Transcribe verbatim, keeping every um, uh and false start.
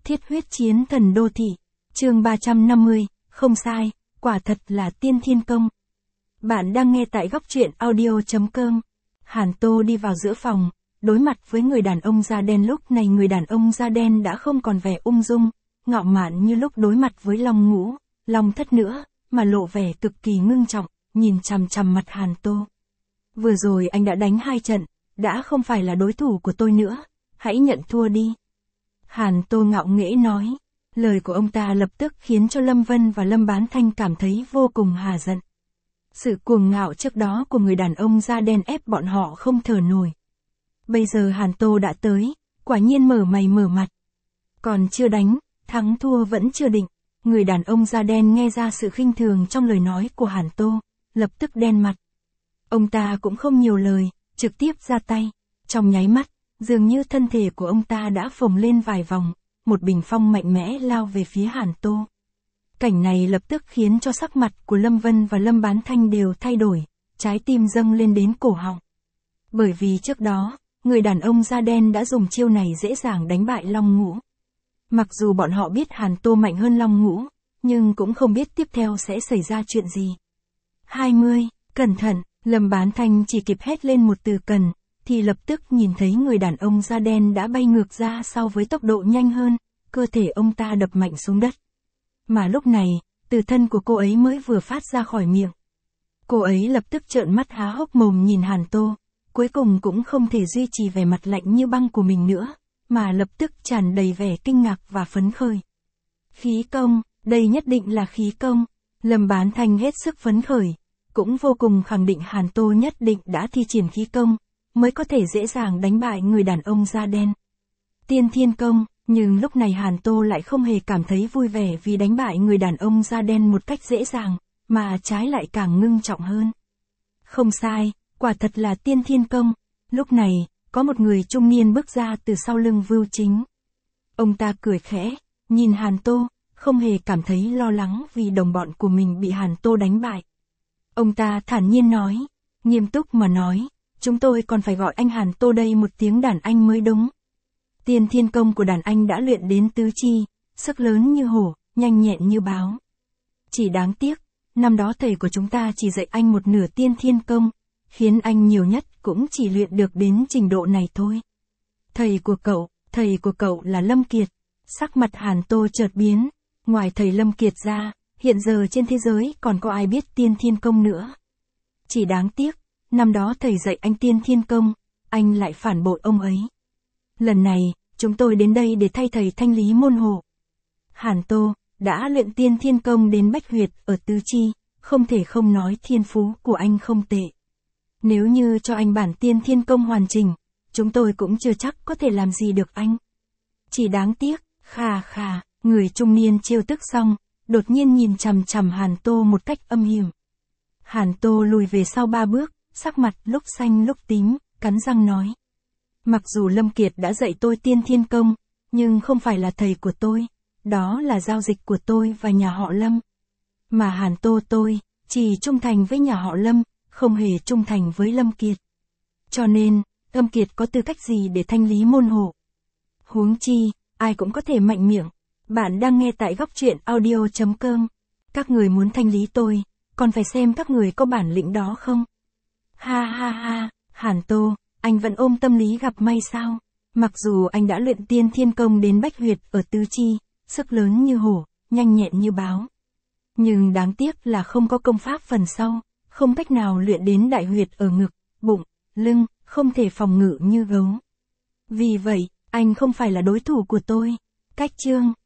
Thiết huyết chiến thần đô thị. Chương ba trăm năm mươi, không sai, quả thật là tiên thiên công. Bạn đang nghe tại góc truyện audio chấm com. Hàn Tô đi vào giữa phòng, đối mặt với người đàn ông da đen. Lúc này người đàn ông da đen đã không còn vẻ ung dung, ngạo mạn như lúc đối mặt với Long Ngũ, Long Thất nữa, mà lộ vẻ cực kỳ ngưng trọng, nhìn chằm chằm mặt Hàn Tô. Vừa rồi anh đã đánh hai trận, đã không phải là đối thủ của tôi nữa, hãy nhận thua đi. Hàn Tô ngạo nghễ nói, lời của ông ta lập tức khiến cho Lâm Vân và Lâm Bán Thanh cảm thấy vô cùng hà giận. Sự cuồng ngạo trước đó của người đàn ông da đen ép bọn họ không thở nổi. Bây giờ Hàn Tô đã tới, quả nhiên mở mày mở mặt. Còn chưa đánh, thắng thua vẫn chưa định. Người đàn ông da đen nghe ra sự khinh thường trong lời nói của Hàn Tô, lập tức đen mặt. Ông ta cũng không nhiều lời, trực tiếp ra tay. Trong nháy mắt, dường như thân thể của ông ta đã phồng lên vài vòng, một bình phong mạnh mẽ lao về phía Hàn Tô. Cảnh này lập tức khiến cho sắc mặt của Lâm Vân và Lâm Bán Thanh đều thay đổi, trái tim dâng lên đến cổ họng. Bởi vì trước đó, người đàn ông da đen đã dùng chiêu này dễ dàng đánh bại Long Ngũ. Mặc dù bọn họ biết Hàn Tô mạnh hơn Long Ngũ, nhưng cũng không biết tiếp theo sẽ xảy ra chuyện gì. hai mươi, cẩn thận, Lâm Bán Thanh chỉ kịp hét lên một từ cần, thì lập tức nhìn thấy người đàn ông da đen đã bay ngược ra sau với tốc độ nhanh hơn, cơ thể ông ta đập mạnh xuống đất. Mà lúc này, từ thân của cô ấy mới vừa phát ra khỏi miệng. Cô ấy lập tức trợn mắt há hốc mồm nhìn Hàn Tô, cuối cùng cũng không thể duy trì vẻ mặt lạnh như băng của mình nữa, mà lập tức tràn đầy vẻ kinh ngạc và phấn khởi. Khí công, đây nhất định là khí công. Lâm Bán Thanh hết sức phấn khởi, cũng vô cùng khẳng định Hàn Tô nhất định đã thi triển khí công, mới có thể dễ dàng đánh bại người đàn ông da đen. Tiên thiên công, nhưng lúc này Hàn Tô lại không hề cảm thấy vui vẻ vì đánh bại người đàn ông da đen một cách dễ dàng, mà trái lại càng ngưng trọng hơn. Không sai, quả thật là tiên thiên công. Lúc này, có một người trung niên bước ra từ sau lưng Vưu Chính. Ông ta cười khẽ, nhìn Hàn Tô, không hề cảm thấy lo lắng vì đồng bọn của mình bị Hàn Tô đánh bại. Ông ta thản nhiên nói, nghiêm túc mà nói, chúng tôi còn phải gọi anh Hàn Tô đây một tiếng đàn anh mới đúng. Tiên thiên công của đàn anh đã luyện đến tứ chi, sức lớn như hổ, nhanh nhẹn như báo. Chỉ đáng tiếc, năm đó thầy của chúng ta chỉ dạy anh một nửa tiên thiên công, khiến anh nhiều nhất cũng chỉ luyện được đến trình độ này thôi. Thầy của cậu, thầy của cậu là Lâm Kiệt. Sắc mặt Hàn Tô chợt biến, ngoài thầy Lâm Kiệt ra, hiện giờ trên thế giới còn có ai biết tiên thiên công nữa. Chỉ đáng tiếc, năm đó thầy dạy anh tiên thiên công, anh lại phản bội ông ấy. Lần này, chúng tôi đến đây để thay thầy thanh lý môn hộ. Hàn Tô đã luyện tiên thiên công đến bách huyệt ở tứ chi, không thể không nói thiên phú của anh không tệ. Nếu như cho anh bản tiên thiên công hoàn chỉnh, chúng tôi cũng chưa chắc có thể làm gì được anh. Chỉ đáng tiếc, khà khà, người trung niên trêu tức xong, đột nhiên nhìn chằm chằm Hàn Tô một cách âm hiểm. Hàn Tô lùi về sau ba bước, sắc mặt lúc xanh lúc tím, cắn răng nói. Mặc dù Lâm Kiệt đã dạy tôi tiên thiên công, nhưng không phải là thầy của tôi, đó là giao dịch của tôi và nhà họ Lâm. Mà Hàn Tô tôi, chỉ trung thành với nhà họ Lâm, không hề trung thành với Lâm Kiệt. Cho nên, Lâm Kiệt có tư cách gì để thanh lý môn hộ? Huống chi, ai cũng có thể mạnh miệng. Bạn đang nghe tại góc truyện audio chấm com. Các người muốn thanh lý tôi, còn phải xem các người có bản lĩnh đó không? Ha ha ha, Hàn Tô, anh vẫn ôm tâm lý gặp may sao? Mặc dù anh đã luyện tiên thiên công đến bách huyệt ở tứ chi, sức lớn như hổ, nhanh nhẹn như báo. Nhưng đáng tiếc là không có công pháp phần sau, không cách nào luyện đến đại huyệt ở ngực, bụng, lưng, không thể phòng ngự như gấu. Vì vậy, anh không phải là đối thủ của tôi. Cách chương